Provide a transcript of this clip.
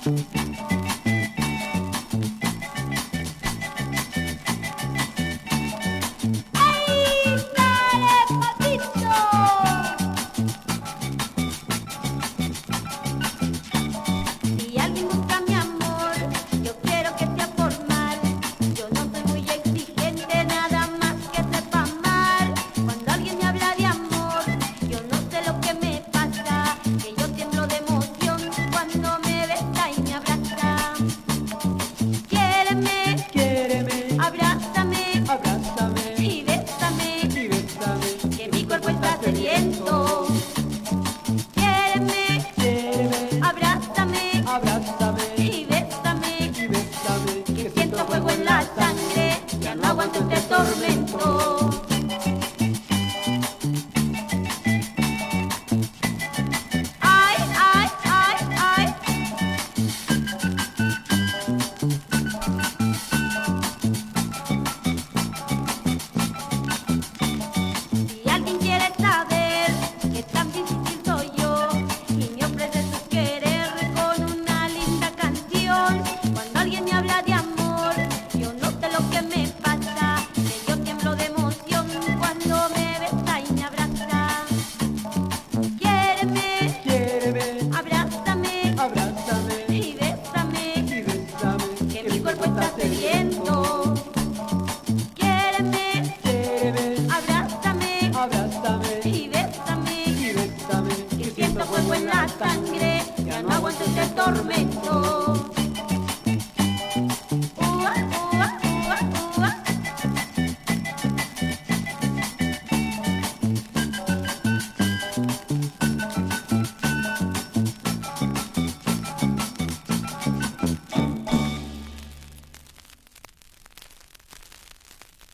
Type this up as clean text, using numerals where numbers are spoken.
Abrázame y bésame, que siento fuego en la sangre, ya no aguanto este tormento. Ay, ay, ay, ay. Si alguien quiere saber qué tan difícil soy yo y me ofrece su querer con una linda canción, cuando alguien me habla de amor, yo no sé lo que me pasa, que yo tiemblo de emoción cuando me besa y me abraza. Quiéreme, abrázame y bésame, que mi cuerpo está sediento. Quiéreme, abrázame y bésame, que siento fuego en la sangre, ya no aguanto este tormento.